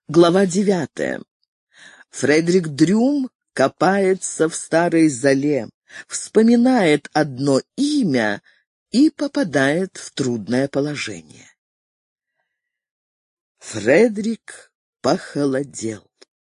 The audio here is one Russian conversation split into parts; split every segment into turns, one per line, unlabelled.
Глава 9. Фредерик Дрюм копается в старой золе, вспоминает одно имя и попадает в трудное положение. Фредерик похолодел.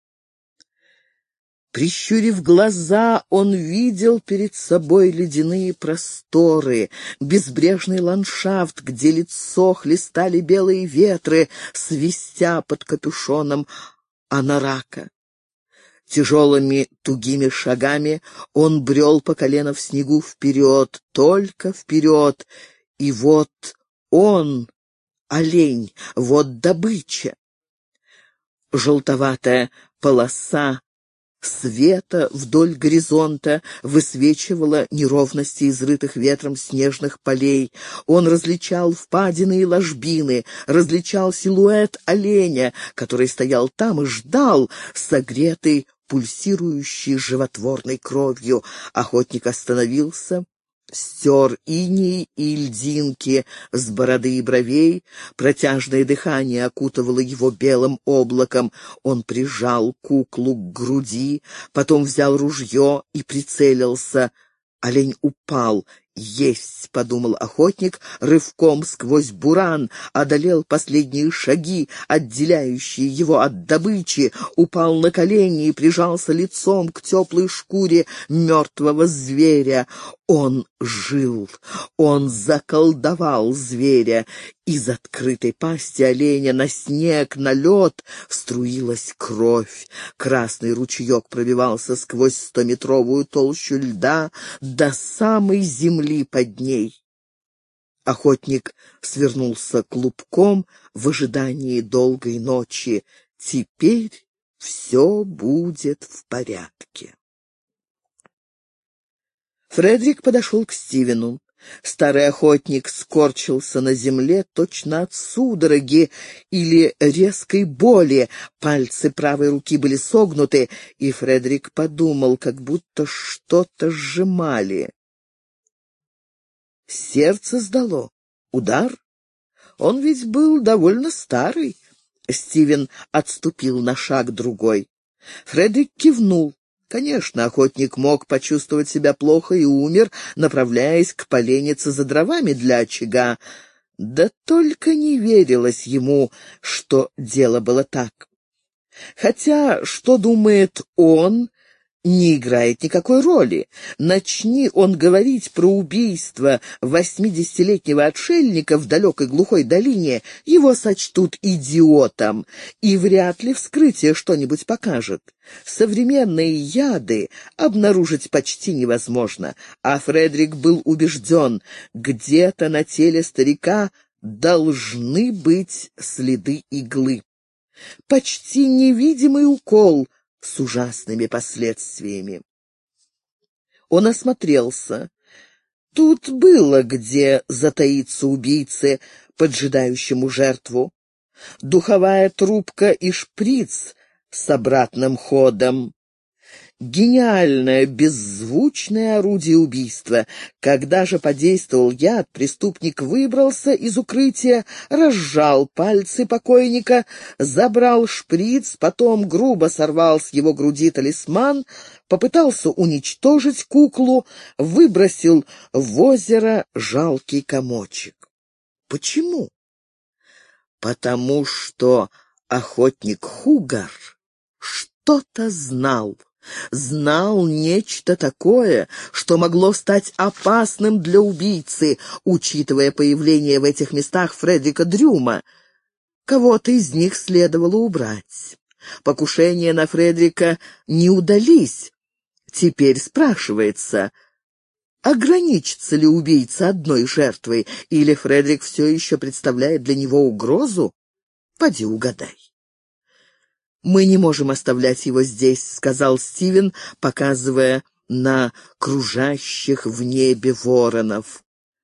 Прищурив глаза, он видел перед собой ледяные просторы, безбрежный ландшафт, где лицо хлестали белые ветры, свистя под капюшоном анарака. Тяжелыми тугими шагами он брел по колено в снегу вперед, только вперед, и вот он, олень, вот добыча. Желтоватая полоса света вдоль горизонта высвечивала неровности изрытых ветром снежных полей. Он различал впадины и ложбины, различал силуэт оленя, который стоял там и ждал, согретый пульсирующей животворной кровью. Охотник остановился, стер иней и льдинки с бороды и бровей, протяжное дыхание окутывало его белым облаком. Он прижал куклу к груди, потом взял ружье и прицелился. Олень упал. «Есть!» — подумал охотник, рывком сквозь буран одолел последние шаги, отделяющие его от добычи, упал на колени и прижался лицом к теплой шкуре мертвого зверя. Он жил, он заколдовал зверя. Из открытой пасти оленя на снег, на лед струилась кровь. Красный ручеек пробивался сквозь 100-метровую толщу льда до самой земли под ней. Охотник свернулся клубком в ожидании долгой ночи. Теперь все будет в порядке. Фредерик подошел к Стивену. Старый охотник скорчился на земле точно от судороги или резкой боли. Пальцы правой руки были согнуты, и Фредерик подумал, как будто что-то сжимали. Сердце сдало. Удар? Он ведь был довольно старый. Стивен отступил на шаг другой. Фредерик кивнул. Конечно, охотник мог почувствовать себя плохо и умер, направляясь к поленнице за дровами для очага. Да только не верилось ему, что дело было так. Хотя, что думает он, не играет никакой роли. Начни он говорить про убийство 80-летнего отшельника в далекой глухой долине, его сочтут идиотом, и вряд ли вскрытие что-нибудь покажет. Современные яды обнаружить почти невозможно, а Фредерик был убежден, где-то на теле старика должны быть следы иглы. Почти невидимый укол с ужасными последствиями. Он осмотрелся. Тут было где затаиться убийце, поджидающему жертву. Духовая трубка и шприц с обратным ходом. Гениальное, беззвучное орудие убийства. Когда же подействовал яд, преступник выбрался из укрытия, разжал пальцы покойника, забрал шприц, потом грубо сорвал с его груди талисман, попытался уничтожить куклу, выбросил в озеро жалкий комочек. Почему? Потому что охотник Хугар что-то знал. Знал нечто такое, что могло стать опасным для убийцы, учитывая появление в этих местах Фредерика Дрюма. Кого-то из них следовало убрать. Покушения на Фредерика не удались. Теперь спрашивается, ограничится ли убийца одной жертвой, или Фредерик все еще представляет для него угрозу? Поди угадай. «Мы не можем оставлять его здесь», — сказал Стивен, показывая на кружащих в небе воронов.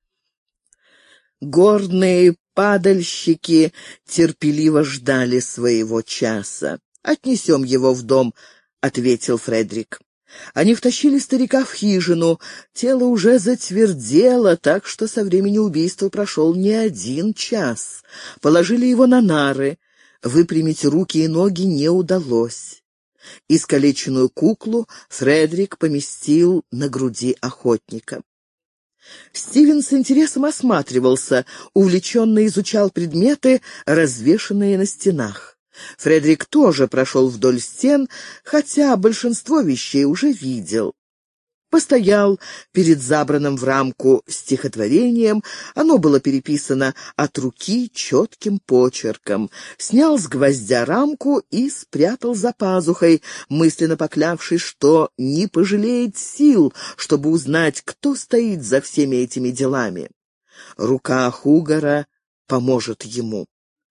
Горные падальщики терпеливо ждали своего часа. «Отнесем его в дом», — ответил Фредерик. Они втащили старика в хижину. Тело уже затвердело, так что со времени убийства прошел не один час. Положили его на нары. Выпрямить руки и ноги не удалось. Искалеченную куклу Фредерик поместил на груди охотника. Стивен с интересом осматривался, увлеченно изучал предметы, развешанные на стенах. Фредерик тоже прошел вдоль стен, хотя большинство вещей уже видел. Постоял перед забранным в рамку стихотворением, оно было переписано от руки четким почерком, снял с гвоздя рамку и спрятал за пазухой, мысленно поклявшись, что не пожалеет сил, чтобы узнать, кто стоит за всеми этими делами. Рука Хугара поможет ему.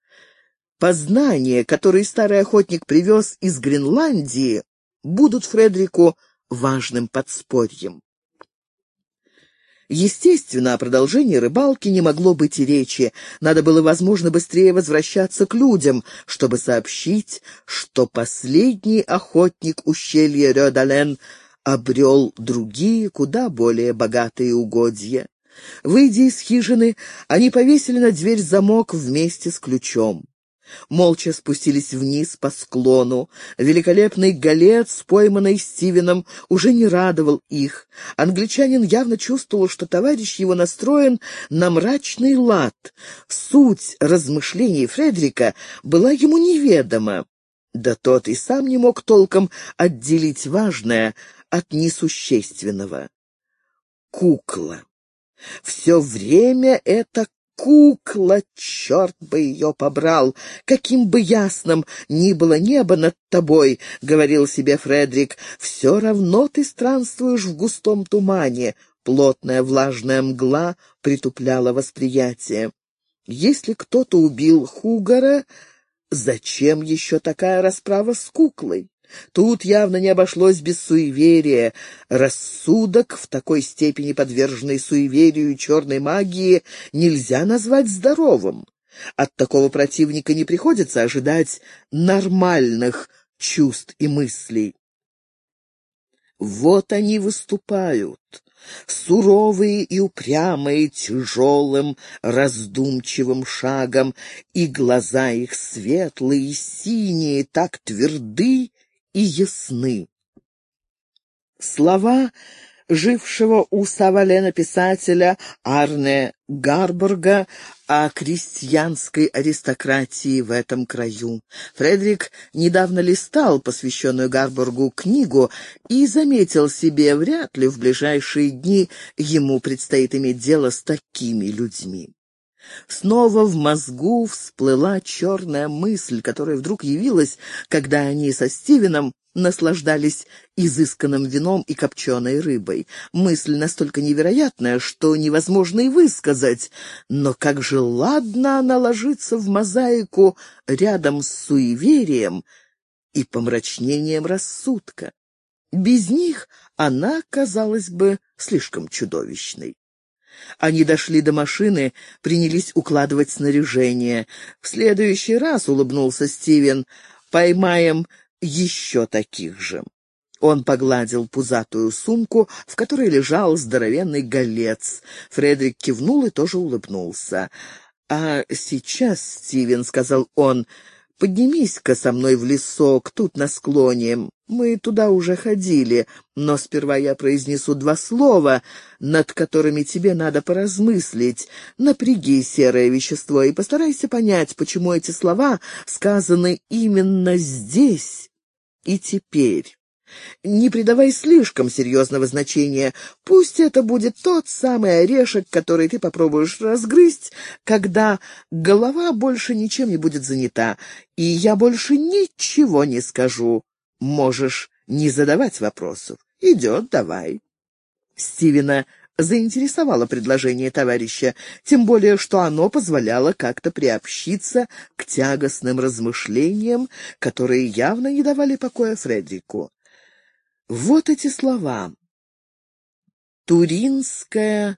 Познания, которые старый охотник привез из Гренландии, будут Фредерику важным подспорьем. Естественно, о продолжении рыбалки не могло быть и речи. Надо было, возможно, быстрее возвращаться к людям, чтобы сообщить, что последний охотник ущелья Рёдален обрел другие, куда более богатые угодья. Выйдя из хижины, они повесили на дверь замок вместе с ключом. Молча спустились вниз по склону. Великолепный голец, пойманный Стивеном, уже не радовал их. Англичанин явно чувствовал, что товарищ его настроен на мрачный лад. Суть размышлений Фредерика была ему неведома. Да тот и сам не мог толком отделить важное от несущественного. Кукла. Все время это кукла, черт бы ее побрал! Каким бы ясным ни было небо над тобой, — говорил себе Фредерик, — все равно ты странствуешь в густом тумане. Плотная влажная мгла притупляла восприятие. Если кто-то убил Хугара, зачем еще такая расправа с куклой? Тут явно не обошлось без суеверия. Рассудок, в такой степени подверженный суеверию и черной магии, нельзя назвать здоровым. От такого противника не приходится ожидать нормальных чувств и мыслей. Вот они выступают, суровые и упрямые, тяжелым, раздумчивым шагом, и глаза их светлые и синие, так тверды и ясны. Слова жившего у Савалена писателя Арне Гарборга о крестьянской аристократии в этом краю. Фредерик недавно листал посвященную Гарборгу книгу и заметил себе, вряд ли в ближайшие дни ему предстоит иметь дело с такими людьми. Снова в мозгу всплыла черная мысль, которая вдруг явилась, когда они со Стивеном наслаждались изысканным вином и копченой рыбой. Мысль настолько невероятная, что невозможно и высказать, но как же ладно она ложится в мозаику рядом с суеверием и помрачнением рассудка. Без них она казалась бы слишком чудовищной. Они дошли до машины, принялись укладывать снаряжение. «В следующий раз, — улыбнулся Стивен, — поймаем еще таких же». Он погладил пузатую сумку, в которой лежал здоровенный голец. Фредерик кивнул и тоже улыбнулся. «А сейчас, Стивен, — сказал он, — поднимись-ка со мной в лесок, тут на склоне. Мы туда уже ходили, но сперва я произнесу 2 слова, над которыми тебе надо поразмыслить. Напряги серое вещество и постарайся понять, почему эти слова сказаны именно здесь и теперь. Не придавай слишком серьезного значения. Пусть это будет тот самый орешек, который ты попробуешь разгрызть, когда голова больше ничем не будет занята, и я больше ничего не скажу. Можешь не задавать вопросов. Идет, давай». Стивена заинтересовало предложение товарища, тем более, что оно позволяло как-то приобщиться к тягостным размышлениям, которые явно не давали покоя Фредерику. Вот эти слова. «Туринская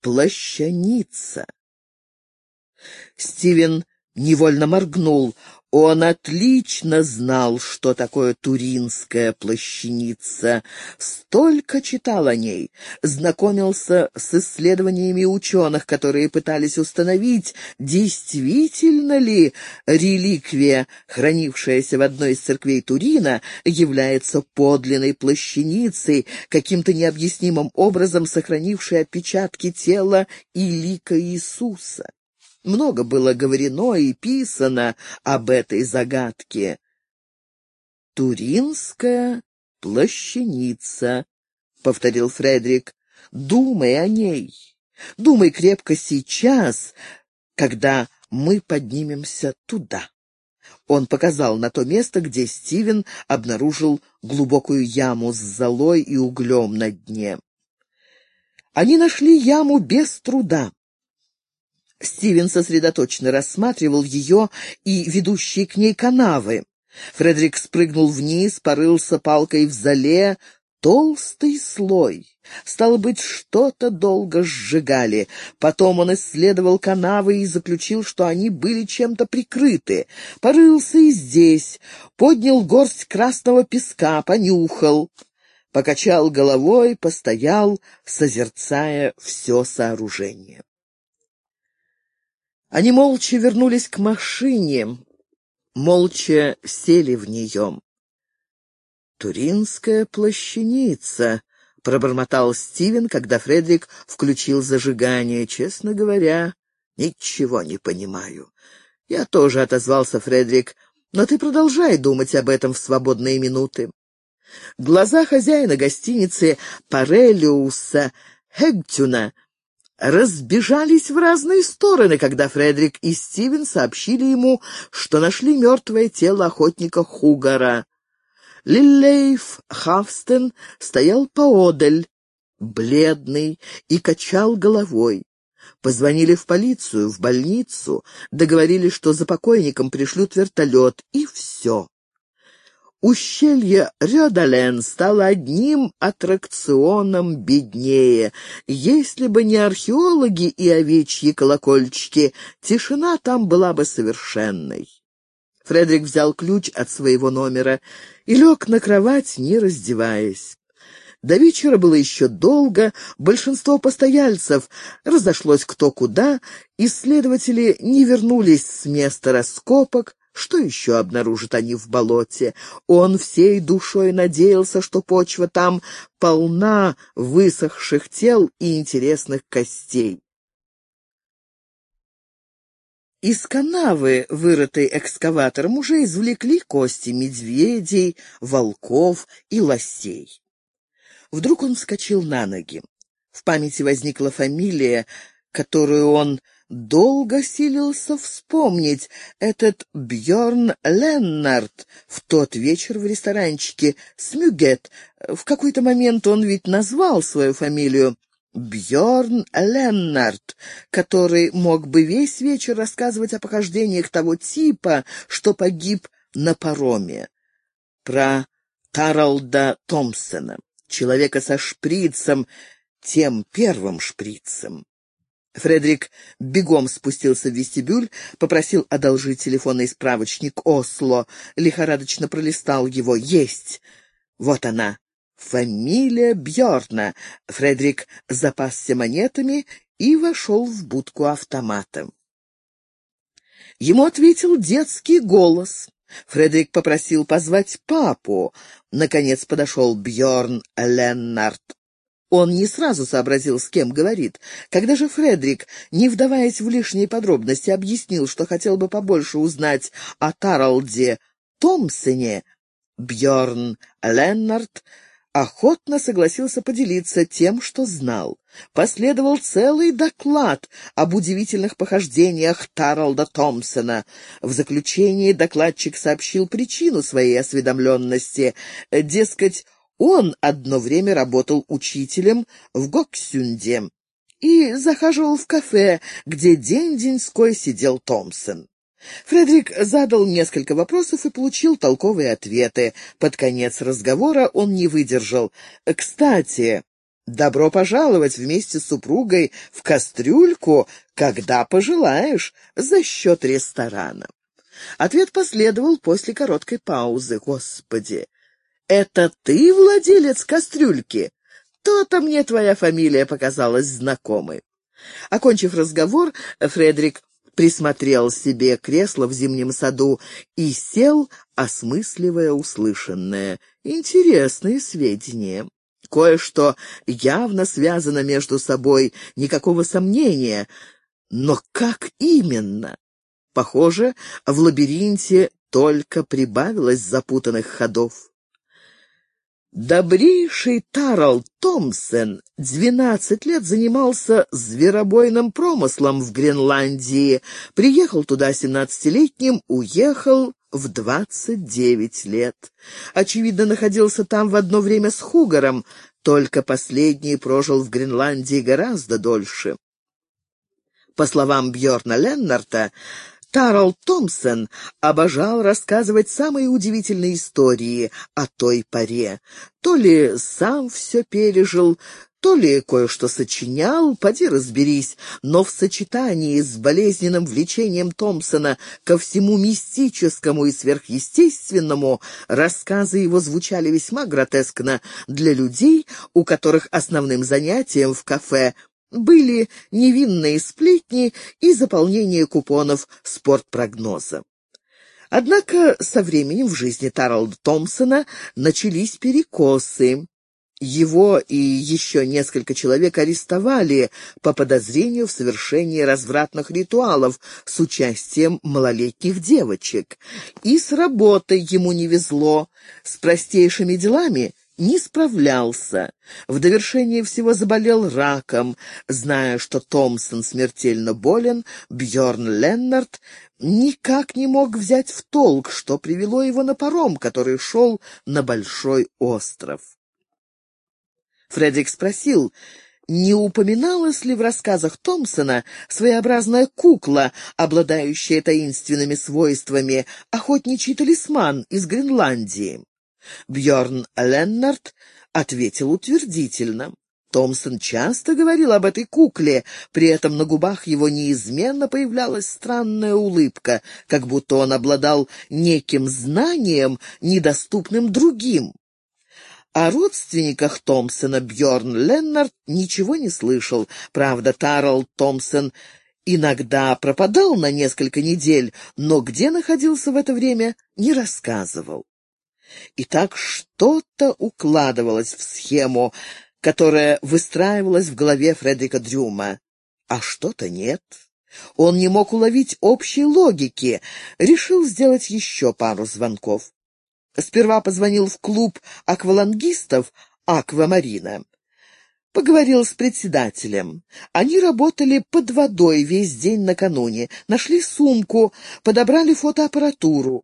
плащаница». Стивен невольно моргнул. Он отлично знал, что такое туринская плащаница, столько читал о ней, знакомился с исследованиями ученых, которые пытались установить, действительно ли реликвия, хранившаяся в одной из церквей Турина, является подлинной плащаницей, каким-то необъяснимым образом сохранившей отпечатки тела и лика Иисуса. Много было говорено и писано об этой загадке. «Туринская плащаница», — повторил Фредерик. «Думай о ней. Думай крепко сейчас, когда мы поднимемся туда». Он показал на то место, где Стивен обнаружил глубокую яму с золой и углем на дне. Они нашли яму без труда. Стивен сосредоточенно рассматривал ее и ведущие к ней канавы. Фредерик спрыгнул вниз, порылся палкой в золе. Толстый слой. Стало быть, что-то долго сжигали. Потом он исследовал канавы и заключил, что они были чем-то прикрыты. Порылся и здесь, поднял горсть красного песка, понюхал. Покачал головой, постоял, созерцая все сооружение. Они молча вернулись к машине, молча сели в нее. «Туринская плащаница», — пробормотал Стивен, когда Фредерик включил зажигание. «Честно говоря, ничего не понимаю». «Я тоже», — отозвался Фредерик, — «но ты продолжай думать об этом в свободные минуты». Глаза хозяина гостиницы Парелиуса Хэгтюна разбежались в разные стороны, когда Фредерик и Стивен сообщили ему, что нашли мертвое тело охотника Хугара. Лиллейф Хавстен стоял поодаль, бледный, и качал головой. Позвонили в полицию, в больницу, договорились, что за покойником пришлют вертолет, и все. Ущелье Рёдален стало одним аттракционом беднее. Если бы не археологи и овечьи колокольчики, тишина там была бы совершенной. Фредерик взял ключ от своего номера и лег на кровать, не раздеваясь. До вечера было еще долго, большинство постояльцев разошлось кто куда, исследователи не вернулись с места раскопок. Что еще обнаружат они в болоте? Он всей душой надеялся, что почва там полна высохших тел и интересных костей. Из канавы, вырытой экскаватором, уже извлекли кости медведей, волков и лосей. Вдруг он вскочил на ноги. В памяти возникла фамилия, которую он долго силился вспомнить. Этот Бьорн Леннард в тот вечер в ресторанчике «Смюгет». В какой-то момент он ведь назвал свою фамилию. Бьорн Леннард, который мог бы весь вечер рассказывать о похождениях того типа, что погиб на пароме. Про Таралда Томпсона, человека со шприцем, тем первым шприцем. Фредерик бегом спустился в вестибюль, попросил одолжить телефонный справочник Осло, лихорадочно пролистал его. Есть! Вот она, фамилия Бьорна. Фредерик запасся монетами и вошел в будку автомата. Ему ответил детский голос. Фредерик попросил позвать папу. Наконец подошел Бьорн Леннард. Он не сразу сообразил, с кем говорит. Когда же Фредерик, не вдаваясь в лишние подробности, объяснил, что хотел бы побольше узнать о Таралде Томпсоне, Бьорн Леннард охотно согласился поделиться тем, что знал. Последовал целый доклад об удивительных похождениях Таралда Томпсона. В заключении докладчик сообщил причину своей осведомленности. Дескать, он одно время работал учителем в Гоксюнде и захаживал в кафе, где день-деньской сидел Томпсон. Фредерик задал несколько вопросов и получил толковые ответы. Под конец разговора он не выдержал. «Кстати, добро пожаловать вместе с супругой в Кастрюльку, когда пожелаешь, за счет ресторана». Ответ последовал после короткой паузы. «Господи, это ты владелец кастрюльки? То-то мне твоя фамилия показалась знакомой». Окончив разговор, Фредерик присмотрел себе кресло в зимнем саду и сел, осмысливая услышанное. Интересные сведения. Кое-что явно связано между собой, никакого сомнения. Но как именно? Похоже, в лабиринте только прибавилось запутанных ходов. Добрейший Тарал Томпсон 12 лет занимался зверобойным промыслом в Гренландии. Приехал туда 17-летним, уехал в 29 лет. Очевидно, находился там в одно время с Хугаром, только последний прожил в Гренландии гораздо дольше. По словам Бьорна Леннарта, Тарал Томпсон обожал рассказывать самые удивительные истории о той поре. То ли сам все пережил, то ли кое-что сочинял, поди разберись, но в сочетании с болезненным влечением Томпсона ко всему мистическому и сверхъестественному рассказы его звучали весьма гротескно для людей, у которых основным занятием в кафе были невинные сплетни и заполнение купонов спортпрогноза. Однако со временем в жизни Тарала Томпсона начались перекосы. Его и еще несколько человек арестовали по подозрению в совершении развратных ритуалов с участием малолетних девочек. И с работой ему не везло, с простейшими делами не справлялся. В довершение всего заболел раком. Зная, что Томпсон смертельно болен, Бьорн Леннарт никак не мог взять в толк, что привело его на паром, который шел на большой остров. Фредерик спросил, не упоминалась ли в рассказах Томпсона своеобразная кукла, обладающая таинственными свойствами, охотничий талисман из Гренландии. Бьорн Леннарт ответил утвердительно. Томпсон часто говорил об этой кукле, при этом на губах его неизменно появлялась странная улыбка, как будто он обладал неким знанием, недоступным другим. О родственниках Томпсона Бьорн Леннарт ничего не слышал. Правда, Тарал Томпсон иногда пропадал на несколько недель, но где находился в это время, не рассказывал. Итак, что-то укладывалось в схему, которая выстраивалась в голове Фредерика Дрюма, а что-то нет. Он не мог уловить общей логики, решил сделать еще пару звонков. Сперва позвонил в клуб аквалангистов «Аквамарина». Поговорил с председателем. Они работали под водой весь день накануне, нашли сумку, подобрали фотоаппаратуру.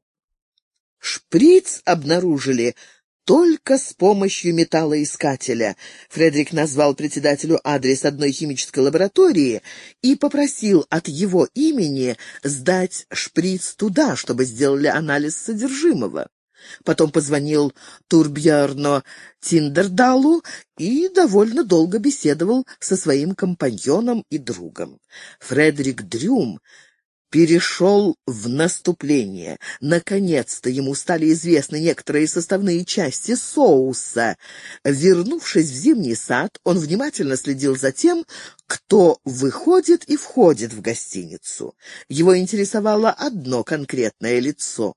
Шприц обнаружили только с помощью металлоискателя. Фредерик назвал председателю адрес одной химической лаборатории и попросил от его имени сдать шприц туда, чтобы сделали анализ содержимого. Потом позвонил Турбьерну Тиндердалу и довольно долго беседовал со своим компаньоном и другом. Фредерик Дрюм перешел в наступление. Наконец-то ему стали известны некоторые составные части соуса. Вернувшись в зимний сад, он внимательно следил за тем, кто выходит и входит в гостиницу. Его интересовало одно конкретное лицо.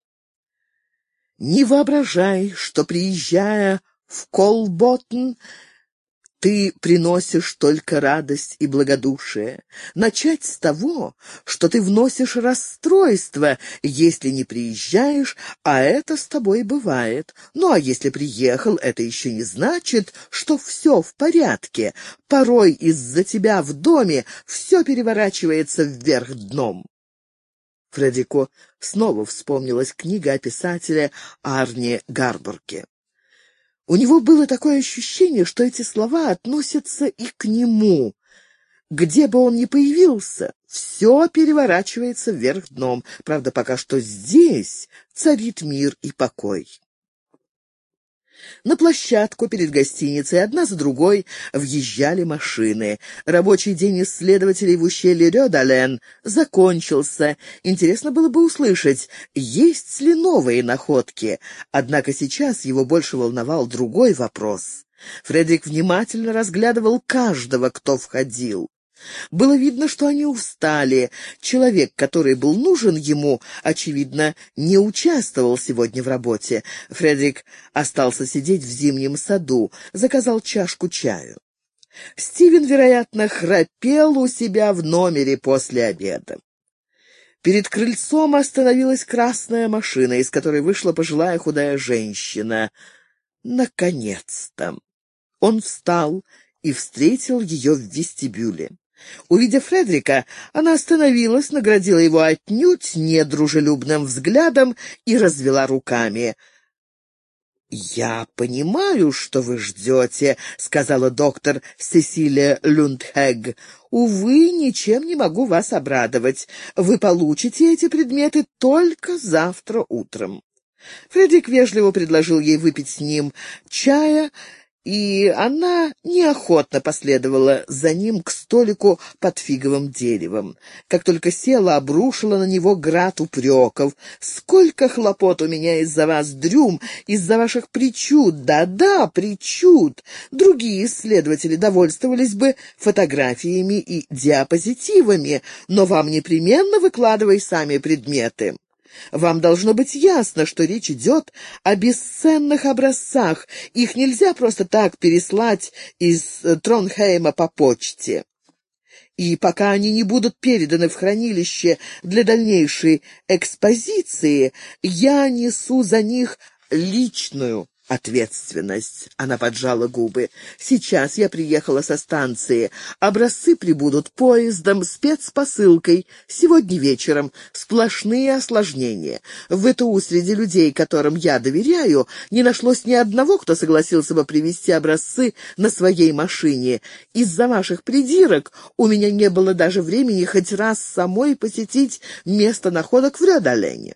Не воображай, что, приезжая в Колботн, ты приносишь только радость и благодушие. Начать с того, что ты вносишь расстройство, если не приезжаешь, а это с тобой бывает. Ну, а если приехал, это еще не значит, что все в порядке. Порой из-за тебя в доме все переворачивается вверх дном. Фредерику снова вспомнилась книга о писателе Арне Гарборке. У него было такое ощущение, что эти слова относятся и к нему. Где бы он ни появился, все переворачивается вверх дном. Правда, пока что здесь царит мир и покой. На площадку перед гостиницей одна за другой въезжали машины. Рабочий день исследователей в ущелье Рёдален закончился. Интересно было бы услышать, есть ли новые находки. Однако сейчас его больше волновал другой вопрос. Фредерик внимательно разглядывал каждого, кто входил. Было видно, что они устали. Человек, который был нужен ему, очевидно, не участвовал сегодня в работе. Фредерик остался сидеть в зимнем саду, заказал чашку чаю. Стивен, вероятно, храпел у себя в номере после обеда. Перед крыльцом остановилась красная машина, из которой вышла пожилая худая женщина. Наконец-то! Он встал и встретил ее в вестибюле. Увидев Фредерика, она остановилась, наградила его отнюдь недружелюбным взглядом и развела руками. «Я понимаю, что вы ждете», — сказала доктор Сесилия Люндхэг. «Увы, ничем не могу вас обрадовать. Вы получите эти предметы только завтра утром». Фредерик вежливо предложил ей выпить с ним чая, и она неохотно последовала за ним к столику под фиговым деревом. Как только села, обрушила на него град упреков. «Сколько хлопот у меня из-за вас, Дрюм, из-за ваших причуд! Да-да, причуд! Другие исследователи довольствовались бы фотографиями и диапозитивами, но вам непременно выкладывай сами предметы». Вам должно быть ясно, что речь идет о бесценных образцах. Их нельзя просто так переслать из Тронхейма по почте. И пока они не будут переданы в хранилище для дальнейшей экспозиции, я несу за них личную ответственность. Она поджала губы. Сейчас я приехала со станции. Образцы прибудут поездом, спецпосылкой. Сегодня вечером. Сплошные осложнения. В ВТУ среди людей, которым я доверяю, не нашлось ни одного, кто согласился бы привезти образцы на своей машине. Из-за ваших придирок у меня не было даже времени хоть раз самой посетить место находок в Рёдалене.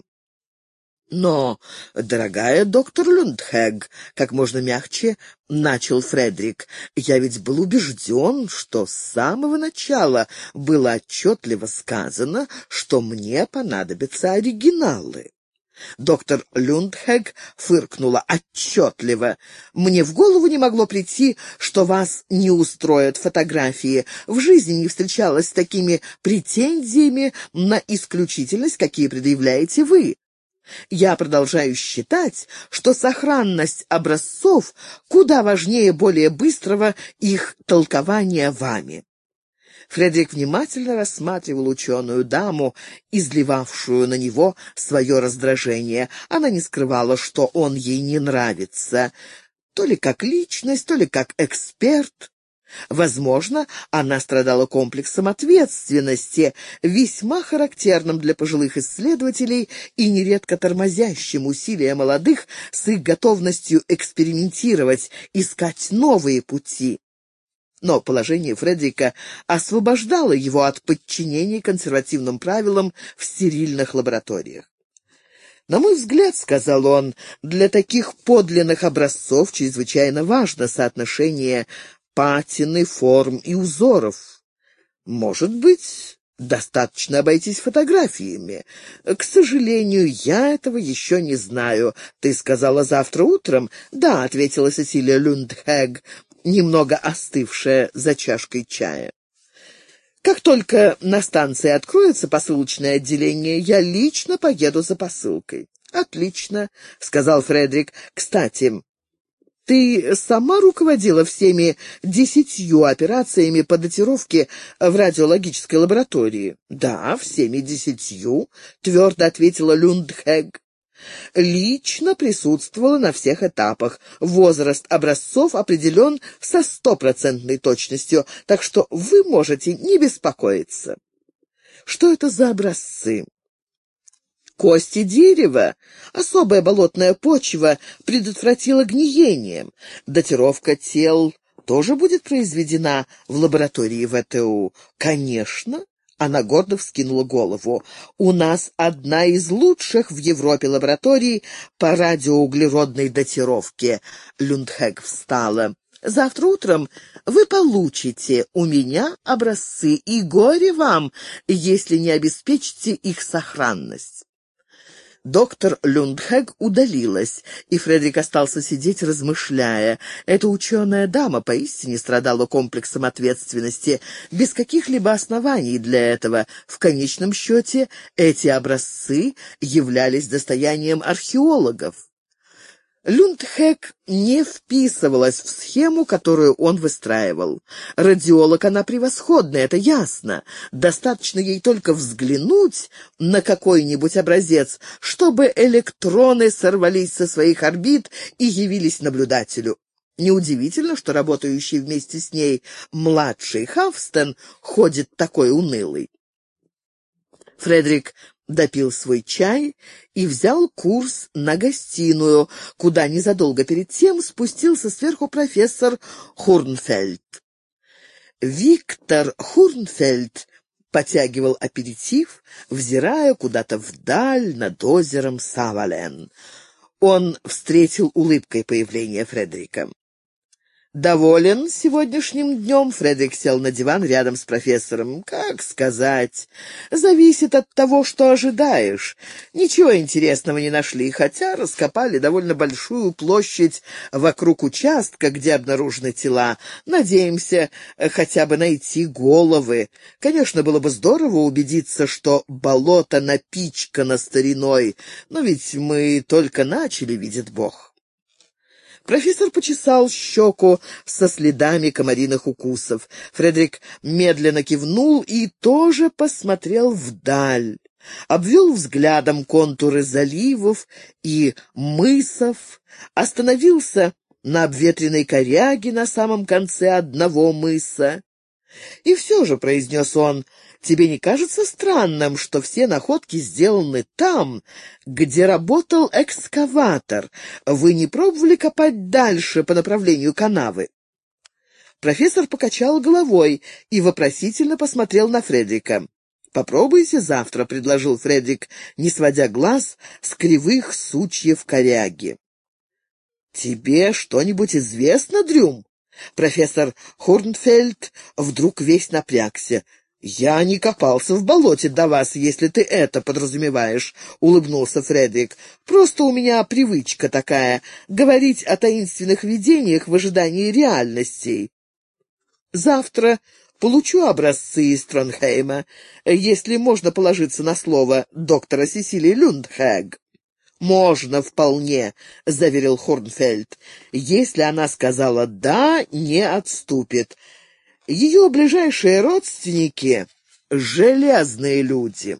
«Но, дорогая доктор Люндхэг», — как можно мягче начал Фредерик, — «я ведь был убежден, что с самого начала было отчетливо сказано, что мне понадобятся оригиналы». Доктор Люндхэг фыркнула. «Отчетливо. Мне в голову не могло прийти, что вас не устроят фотографии. В жизни не встречалась с такими претензиями на исключительность, какие предъявляете вы. Я продолжаю считать, что сохранность образцов куда важнее более быстрого их толкования вами». Фредерик внимательно рассматривал ученую даму, изливавшую на него свое раздражение. Она не скрывала, что он ей не нравится, то ли как личность, то ли как эксперт. Возможно, она страдала комплексом ответственности, весьма характерным для пожилых исследователей и нередко тормозящим усилия молодых с их готовностью экспериментировать, искать новые пути. Но положение Фредерика освобождало его от подчинения консервативным правилам в стерильных лабораториях. «На мой взгляд, — сказал он, — для таких подлинных образцов чрезвычайно важно соотношение патины, форм и узоров. Может быть, достаточно обойтись фотографиями. К сожалению, я этого еще не знаю. Ты сказала завтра утром?» «Да», — ответила Сесилия Люндхэг, немного остывшая за чашкой чая. «Как только на станции откроется посылочное отделение, я лично поеду за посылкой». «Отлично», — сказал Фредерик. «Кстати, ты сама руководила всеми 10 операциями по датировке в радиологической лаборатории?» «Да, всеми 10, — твердо ответила Люндхэг. «Лично присутствовала на всех этапах. Возраст образцов определен со 100% точностью, так что вы можете не беспокоиться». «Что это за образцы?» «Кости дерева. Особая болотная почва предотвратила гниение. Датировка тел тоже будет произведена в лаборатории ВТУ». «Конечно. Она гордо вскинула голову. «У нас одна из лучших в Европе лабораторий по радиоуглеродной датировке». Люндхэг встала. «Завтра утром вы получите у меня образцы, и горе вам, если не обеспечите их сохранность». Доктор Люндхэг удалилась, и Фредерик остался сидеть, размышляя. Эта ученая дама поистине страдала комплексом ответственности, без каких-либо оснований для этого. В конечном счете, эти образцы являлись достоянием археологов. Люндхэг не вписывалась в схему, которую он выстраивал. Радиолог она превосходная, это ясно. Достаточно ей только взглянуть на какой-нибудь образец, чтобы электроны сорвались со своих орбит и явились наблюдателю. Неудивительно, что работающий вместе с ней младший Хавстен ходит такой унылый. Фредерик допил свой чай и взял курс на гостиную, куда незадолго перед тем спустился сверху профессор Хурнфельд. Виктор Хурнфельд потягивал аперитив, взирая куда-то вдаль над озером Савален. Он встретил улыбкой появление Фредерика. «Доволен сегодняшним днем?» Фредерик сел на диван рядом с профессором. «Как сказать? Зависит от того, что ожидаешь. Ничего интересного не нашли, хотя раскопали довольно большую площадь вокруг участка, где обнаружены тела. Надеемся хотя бы найти головы. Конечно, было бы здорово убедиться, что болото напичкано стариной, но ведь мы только начали, видит Бог». Профессор почесал щеку со следами комариных укусов. Фредерик медленно кивнул и тоже посмотрел вдаль. Обвел взглядом контуры заливов и мысов, остановился на обветренной коряге на самом конце одного мыса. «И все же», — произнес он, — «тебе не кажется странным, что все находки сделаны там, где работал экскаватор? Вы не пробовали копать дальше по направлению канавы?» Профессор покачал головой и вопросительно посмотрел на Фредерика. «Попробуйте завтра», — предложил Фредерик, не сводя глаз с кривых сучьев коряги. «Тебе что-нибудь известно, Дрюм?» Профессор Хурнфельд вдруг весь напрягся. «Я не копался в болоте до вас, если ты это подразумеваешь», — улыбнулся Фредерик. «Просто у меня привычка такая — говорить о таинственных видениях в ожидании реальностей. Завтра получу образцы из Тронхейма, если можно положиться на слово доктора Сесилии Люндхэг». «Можно вполне», — заверил Хорнфельд. «Если она сказала «да», не отступит. Ее ближайшие родственники — железные люди».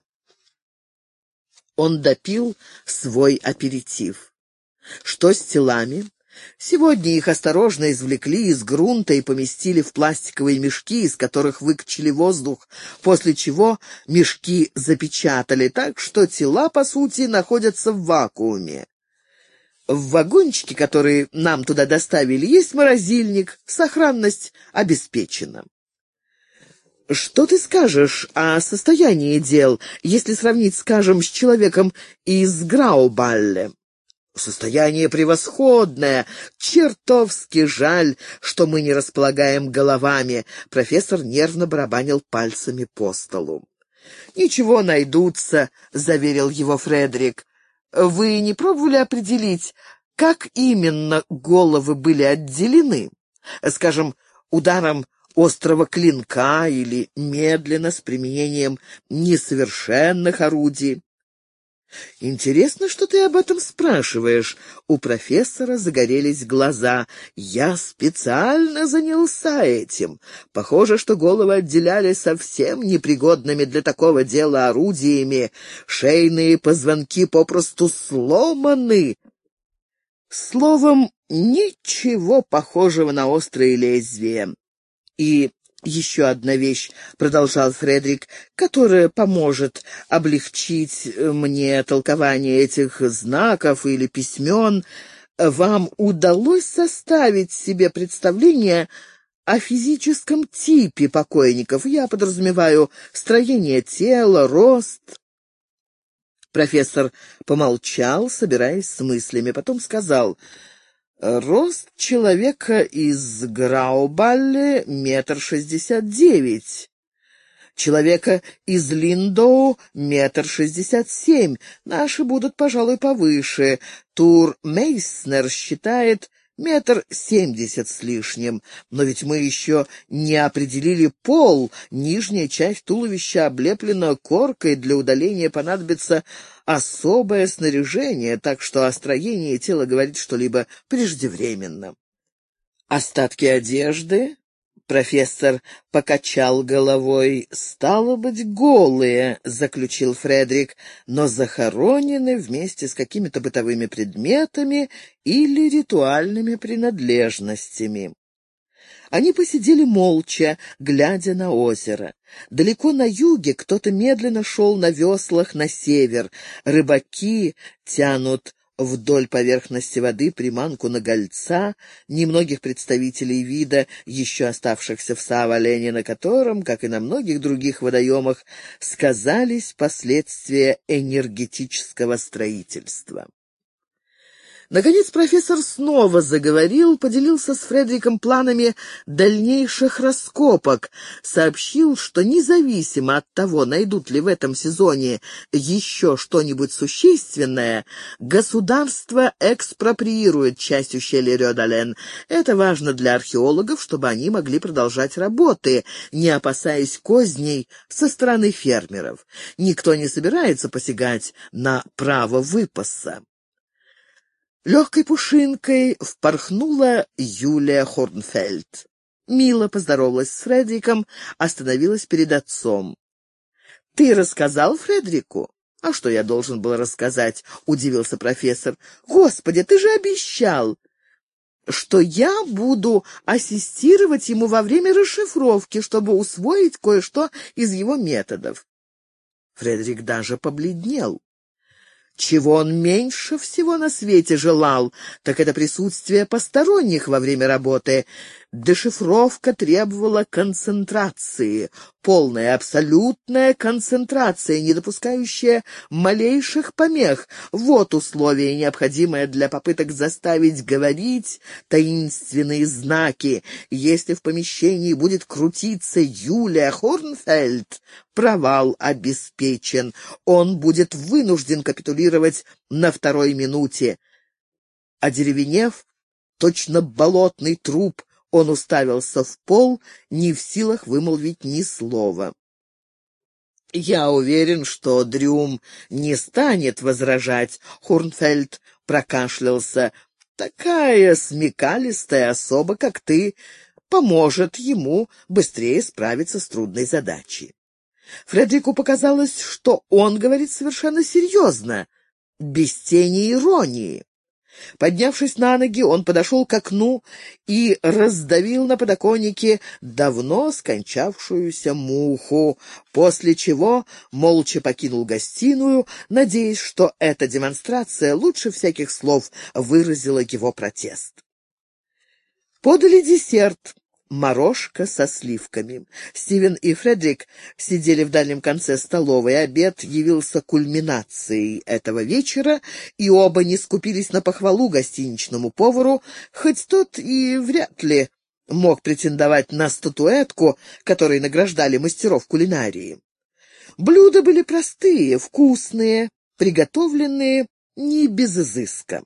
Он допил свой аперитив. «Что с телами?» Сегодня их осторожно извлекли из грунта и поместили в пластиковые мешки, из которых выкачали воздух, после чего мешки запечатали, так что тела, по сути, находятся в вакууме. В вагончике, который нам туда доставили, есть морозильник, сохранность обеспечена. Что ты скажешь о состоянии дел, если сравнить, скажем, с человеком из Граубалле? Состояние превосходное. Чертовски жаль, что мы не располагаем головами. Профессор нервно барабанил пальцами по столу. «Ничего, найдутся», — заверил его Фредерик. «Вы не пробовали определить, как именно головы были отделены? Скажем, ударом острого клинка или медленно с применением несовершенных орудий?» «Интересно, что ты об этом спрашиваешь». У профессора загорелись глаза. «Я специально занялся этим. Похоже, что головы отделяли совсем непригодными для такого дела орудиями. Шейные позвонки попросту сломаны. Словом, ничего похожего на острые лезвия. И еще одна вещь, — продолжал Фредерик, — которая поможет облегчить мне толкование этих знаков или письмен. Вам удалось составить себе представление о физическом типе покойников. Я подразумеваю строение тела, рост». Профессор помолчал, собираясь с мыслями, потом сказал: «Рост человека из Граубалле 1,69 м, человека из Линдоу 1,67 м. Наши будут, пожалуй, повыше. Тур Мейснер считает 1,70 м с лишним. Но ведь мы еще не определили пол. Нижняя часть туловища облеплена коркой. Для удаления понадобится особое снаряжение, так что о строении тела говорить что-либо преждевременно. Остатки одежды...» Профессор покачал головой. «Стало быть, голые», — заключил Фредерик, «но захоронены вместе с какими-то бытовыми предметами или ритуальными принадлежностями». Они посидели молча, глядя на озеро. Далеко на юге кто-то медленно шел на веслах на север. Рыбаки тянут вдоль поверхности воды приманку на гольца, немногих представителей вида, еще оставшихся в Саавалене, на котором, как и на многих других водоемах, сказались последствия энергетического строительства. Наконец профессор снова заговорил, поделился с Фредериком планами дальнейших раскопок, сообщил, что независимо от того, найдут ли в этом сезоне еще что-нибудь существенное, государство экспроприирует часть ущелья Рёдален. Это важно для археологов, чтобы они могли продолжать работы, не опасаясь козней со стороны фермеров. Никто не собирается посягать на право выпаса. Легкой пушинкой впорхнула Юлия Хорнфельд. Мило поздоровалась с Фредериком, остановилась перед отцом. «Ты рассказал Фредерику?» «А что я должен был рассказать?» — удивился профессор. «Господи, ты же обещал, что я буду ассистировать ему во время расшифровки, чтобы усвоить кое-что из его методов». Фредерик даже побледнел. Чего он меньше всего на свете желал, так это присутствие посторонних во время работы. Дешифровка требовала концентрации, полная, абсолютная концентрация, не допускающая малейших помех. Вот условие, необходимое для попыток заставить говорить таинственные знаки. Если в помещении будет крутиться Юлия Хорнфельд, провал обеспечен. Он будет вынужден капитулировать на второй минуте. Одеревенев, точно болотный труп, он уставился в пол, не в силах вымолвить ни слова. «Я уверен, что Дрюм не станет возражать», — Хорнфельд прокашлялся. «Такая смекалистая особа, как ты, поможет ему быстрее справиться с трудной задачей». Фредерику показалось, что он говорит совершенно серьезно, без тени иронии. Поднявшись на ноги, он подошел к окну и раздавил на подоконнике давно скончавшуюся муху, после чего молча покинул гостиную, надеясь, что эта демонстрация лучше всяких слов выразила его протест. Подали десерт. Морожка со сливками. Стивен и Фредерик сидели в дальнем конце столовой. Обед явился кульминацией этого вечера, и оба не скупились на похвалу гостиничному повару, хоть тот и вряд ли мог претендовать на статуэтку, которой награждали мастеров кулинарии. Блюда были простые, вкусные, приготовленные не без изыска.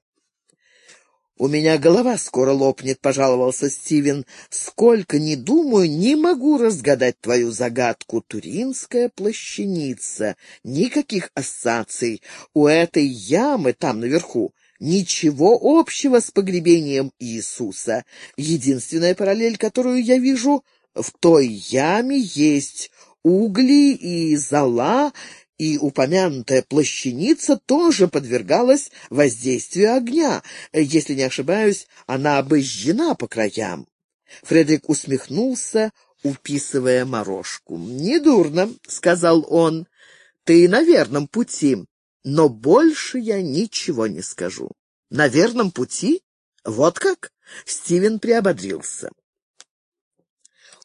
«У меня голова скоро лопнет», — пожаловался Стивен. «Сколько ни думаю, не могу разгадать твою загадку. Туринская плащаница. Никаких ассоциаций. У этой ямы там наверху ничего общего с погребением Иисуса. Единственная параллель, которую я вижу, в той яме есть угли и зола, и упомянутая плащаница тоже подвергалась воздействию огня. Если не ошибаюсь, она обожжена по краям». Фредерик усмехнулся, уписывая морожку. «Недурно», — сказал он, — «ты на верном пути, но больше я ничего не скажу». «На верном пути? Вот как?» — Стивен приободрился.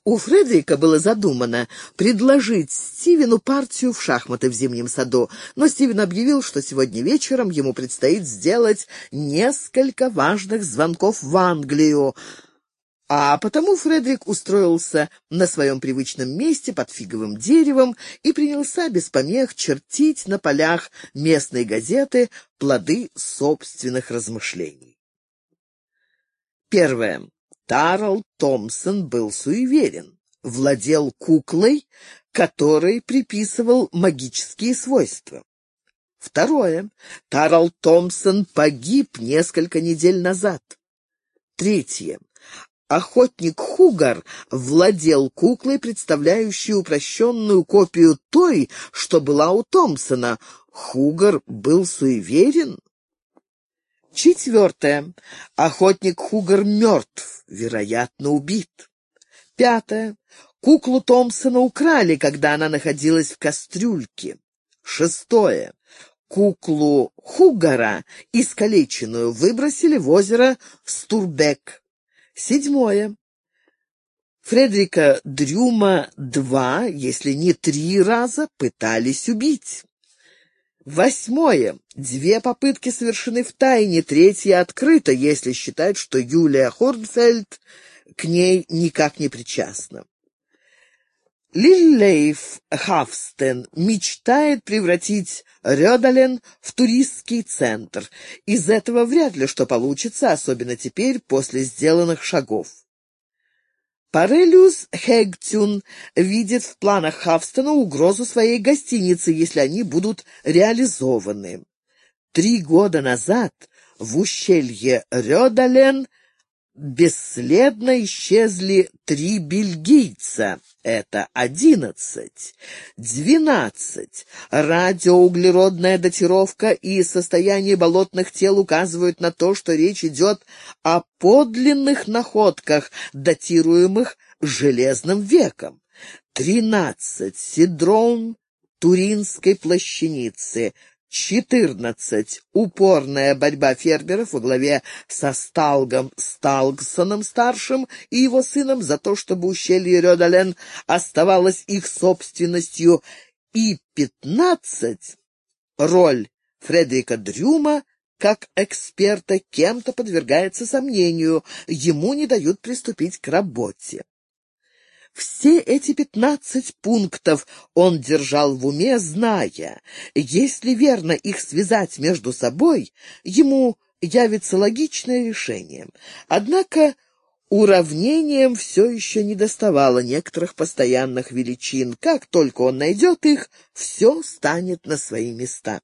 У Фредерика было задумано предложить Стивену партию в шахматы в зимнем саду, но Стивен объявил, что сегодня вечером ему предстоит сделать несколько важных звонков в Англию, а потому Фредерик устроился на своем привычном месте под фиговым деревом и принялся без помех чертить на полях местной газеты плоды собственных размышлений. Первое. Тарл Томпсон был суеверен, владел куклой, которой приписывал магические свойства. Второе. Тарл Томпсон погиб несколько недель назад. Третье. Охотник Хугар владел куклой, представляющей упрощенную копию той, что была у Томпсона. Хугар был суеверен. Четвертое. Охотник Хугар мертв, вероятно, убит. Пятое. Куклу Томпсона украли, когда она находилась в кастрюльке. Шестое. Куклу Хугара, искалеченную, выбросили в озеро Стурбек. Седьмое. Фредерика Дрюма 2, если не 3 раза, пытались убить. Восьмое. 2 попытки совершены в тайне, 3-я открыта, если считать, что Юлия Хорнфельд к ней никак не причастна. Лиллейф Хавстен мечтает превратить Рёдален в туристский центр. Из этого вряд ли что получится, особенно теперь, после сделанных шагов. Парелиус Хэгтюн видит в планах Хавстена угрозу своей гостиницы, если они будут реализованы. 3 года назад в ущелье Рёдален бесследно исчезли 3 бельгийца. Это 11. 12. Радиоуглеродная датировка и состояние болотных тел указывают на то, что речь идет о подлинных находках, датируемых Железным веком. 13. Синдром Туринской плащаницы. 14. Упорная борьба фермеров во главе со Сталгом Сталгсоном-старшим и его сыном за то, чтобы ущелье Рёдален оставалось их собственностью. И 15. Роль Фредерика Дрюма как эксперта кем-то подвергается сомнению, ему не дают приступить к работе. Все эти 15 пунктов он держал в уме, зная, если верно их связать между собой, ему явится логичное решение. Однако уравнениям все еще недоставало некоторых постоянных величин. Как только он найдет их, все станет на свои места.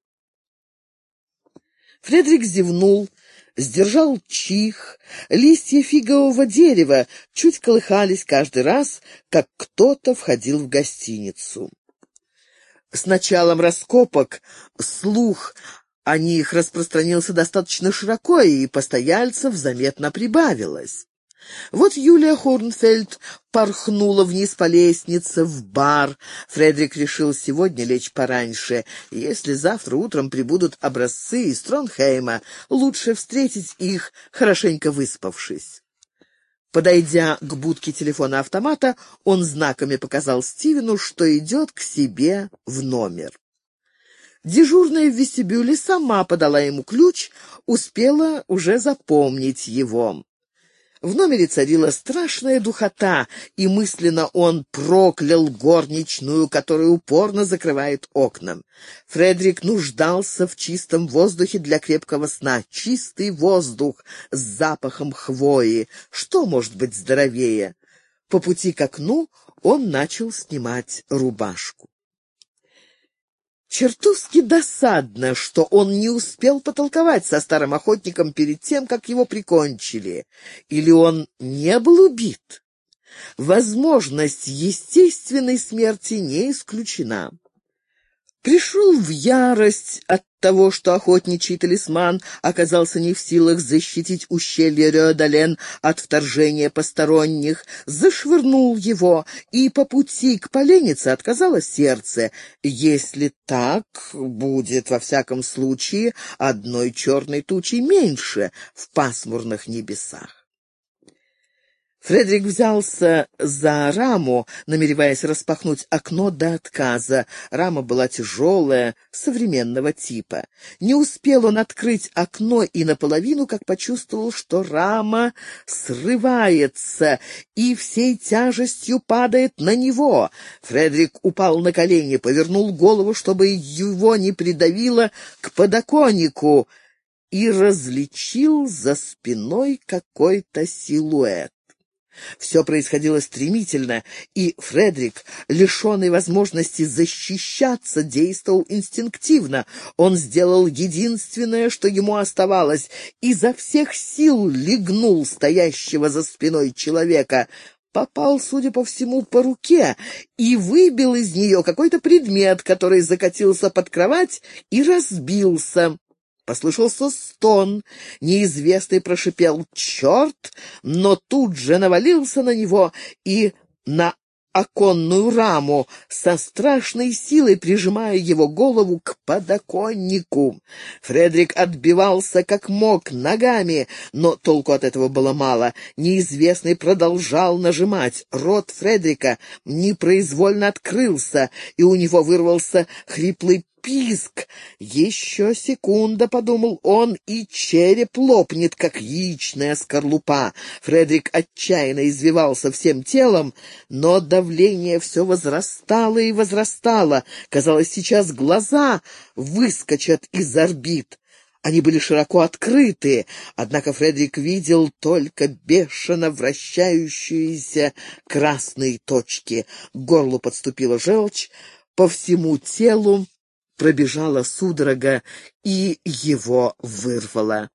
Фредерик зевнул, сдержал чих. Листья фигового дерева чуть колыхались каждый раз, как кто-то входил в гостиницу. С началом раскопок слух о них распространился достаточно широко, и постояльцев заметно прибавилось. Вот Юлия Хорнфельд порхнула вниз по лестнице в бар. Фредерик решил сегодня лечь пораньше. Если завтра утром прибудут образцы из Тронхейма, лучше встретить их, хорошенько выспавшись. Подойдя к будке телефона-автомата, он знаками показал Стивену, что идет к себе в номер. Дежурная в вестибюле сама подала ему ключ, успела уже запомнить его. В номере царила страшная духота, и мысленно он проклял горничную, которая упорно закрывает окна. Фредерик нуждался в чистом воздухе для крепкого сна. Чистый воздух с запахом хвои. Что может быть здоровее? По пути к окну он начал снимать рубашку. Чертовски досадно, что он не успел потолковать со старым охотником перед тем, как его прикончили. Или он не был убит? Возможность естественной смерти не исключена. Пришел в ярость от того, что охотничий талисман оказался не в силах защитить ущелье Рёдален от вторжения посторонних, зашвырнул его, и по пути к поленнице отказало сердце. Если так, будет, во всяком случае, одной черной тучей меньше в пасмурных небесах. Фредерик взялся за раму, намереваясь распахнуть окно до отказа. Рама была тяжелая, современного типа. Не успел он открыть окно и наполовину, как почувствовал, что рама срывается и всей тяжестью падает на него. Фредерик упал на колени, повернул голову, чтобы его не придавило к подоконнику, и различил за спиной какой-то силуэт. Все происходило стремительно, и Фредерик, лишенный возможности защищаться, действовал инстинктивно. Он сделал единственное, что ему оставалось, изо всех сил легнул стоящего за спиной человека, попал, судя по всему, по руке и выбил из нее какой-то предмет, который закатился под кровать и разбился. Послышался стон. Неизвестный прошипел «Черт!», но тут же навалился на него и на оконную раму, со страшной силой прижимая его голову к подоконнику. Фредерик отбивался как мог ногами, но толку от этого было мало. Неизвестный продолжал нажимать. Рот Фредерика непроизвольно открылся, и у него вырвался хриплый писк. «Еще секунда», — подумал он, — «и череп лопнет, как яичная скорлупа». Фредерик отчаянно извивался всем телом, но давление все возрастало и возрастало. Казалось, сейчас глаза выскочат из орбит. Они были широко открыты, однако Фредерик видел только бешено вращающиеся красные точки. К горлу подступила желчь, по всему телу пробежала судорога, и его вырвало.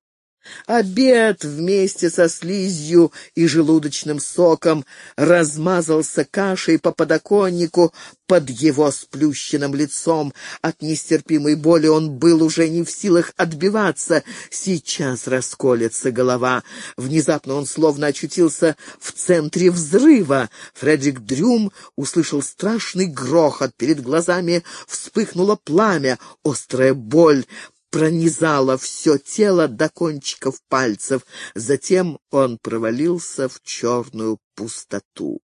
Обед вместе со слизью и желудочным соком размазался кашей по подоконнику под его сплющенным лицом. От нестерпимой боли он был уже не в силах отбиваться. Сейчас расколется голова. Внезапно он словно очутился в центре взрыва. Фредерик Дрюм услышал страшный грохот. Перед глазами вспыхнуло пламя. Острая боль пронизало все тело до кончиков пальцев. Затем он провалился в черную пустоту.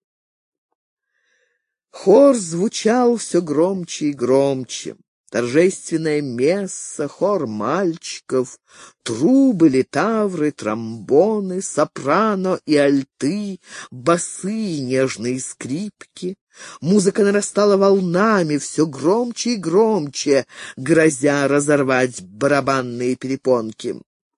Хор звучал все громче и громче. Торжественное месса, хор мальчиков, трубы, литавры, тромбоны, сопрано и альты, басы и нежные скрипки. Музыка нарастала волнами, все громче и громче, грозя разорвать барабанные перепонки.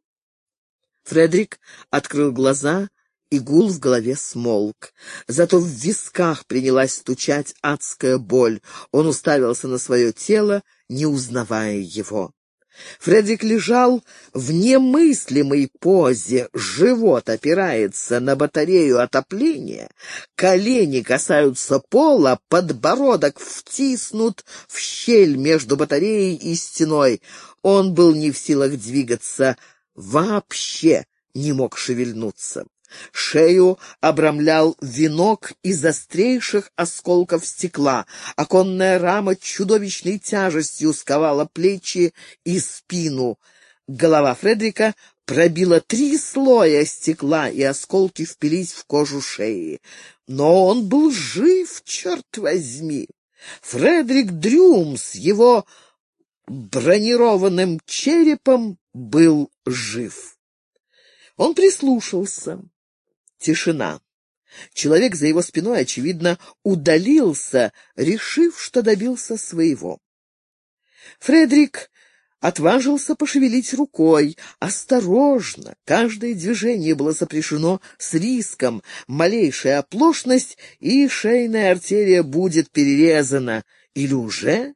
Фредерик открыл глаза, и гул в голове смолк. Зато в висках принялась стучать адская боль. Он уставился на свое тело, не узнавая его. Фредерик лежал в немыслимой позе, живот опирается на батарею отопления, колени касаются пола, подбородок втиснут в щель между батареей и стеной. Он был не в силах двигаться, вообще не мог шевельнуться. Шею обрамлял венок из острейших осколков стекла. Оконная рама чудовищной тяжестью сковала плечи и спину. Голова Фредерика пробила 3 слоя стекла, и осколки впились в кожу шеи. Но он был жив, черт возьми! Фредерик Дрюм с его бронированным черепом был жив. Он прислушался. Тишина. Человек за его спиной, очевидно, удалился, решив, что добился своего. Фредерик отважился пошевелить рукой. Осторожно. Каждое движение было сопряжено с риском. Малейшая оплошность, и шейная артерия будет перерезана. Или уже?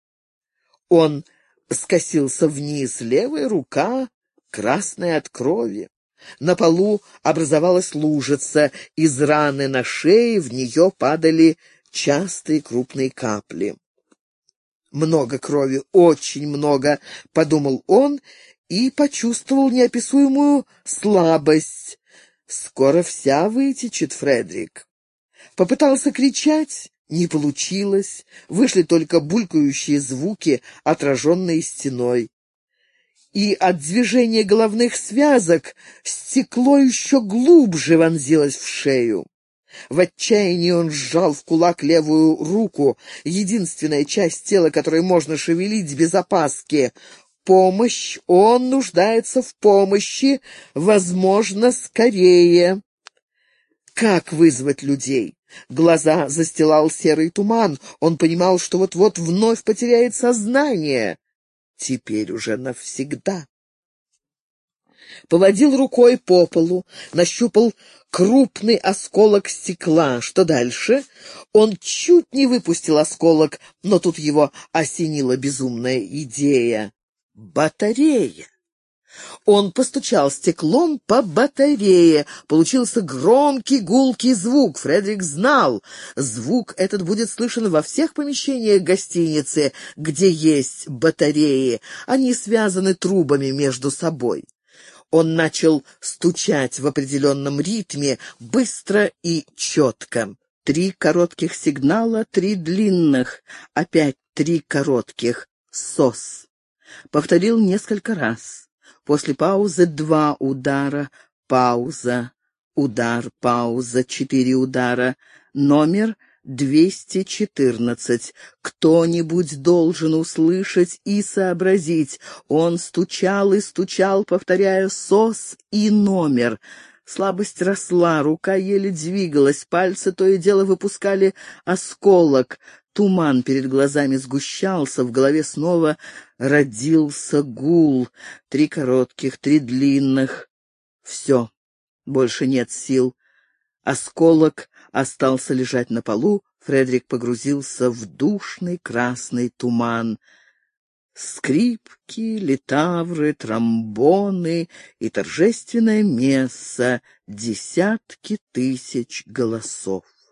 Он скосился вниз. Левая рука красная от крови. На полу образовалась лужица, из раны на шее в нее падали частые крупные капли. «Много крови, очень много», — подумал он и почувствовал неописуемую слабость. «Скоро вся вытечет, Фредерик». Попытался кричать, не получилось, вышли только булькающие звуки, отраженные стеной. и от движения головных связок стекло еще глубже вонзилось в шею. В отчаянии он сжал в кулак левую руку, единственная часть тела, которой можно шевелить без опаски. Помощь, он нуждается в помощи, возможно, скорее. Как вызвать людей? Глаза застилал серый туман. Он понимал, что вот-вот вновь потеряет сознание. Теперь уже навсегда. Поводил рукой по полу, нащупал крупный осколок стекла. Что дальше? Он чуть не выпустил осколок, но тут его осенила безумная идея. Батарея! Он постучал стеклом по батарее. Получился громкий гулкий звук. Фредерик знал, звук этот будет слышен во всех помещениях гостиницы, где есть батареи. Они связаны трубами между собой. Он начал стучать в определенном ритме, быстро и четко. 3 коротких сигнала, 3 длинных, опять 3 коротких. СОС. Повторил несколько раз. После паузы 2 удара, пауза, удар, пауза, 4 удара. Номер 214. Кто-нибудь должен услышать и сообразить. Он стучал и стучал, повторяя СОС и номер. Слабость росла, рука еле двигалась, пальцы то и дело выпускали осколок. Туман перед глазами сгущался, в голове снова родился гул. 3 коротких, 3 длинных. Все, больше нет сил. Осколок остался лежать на полу. Фредерик погрузился в душный красный туман. Скрипки, литавры, тромбоны и торжественное месса, десятки тысяч голосов.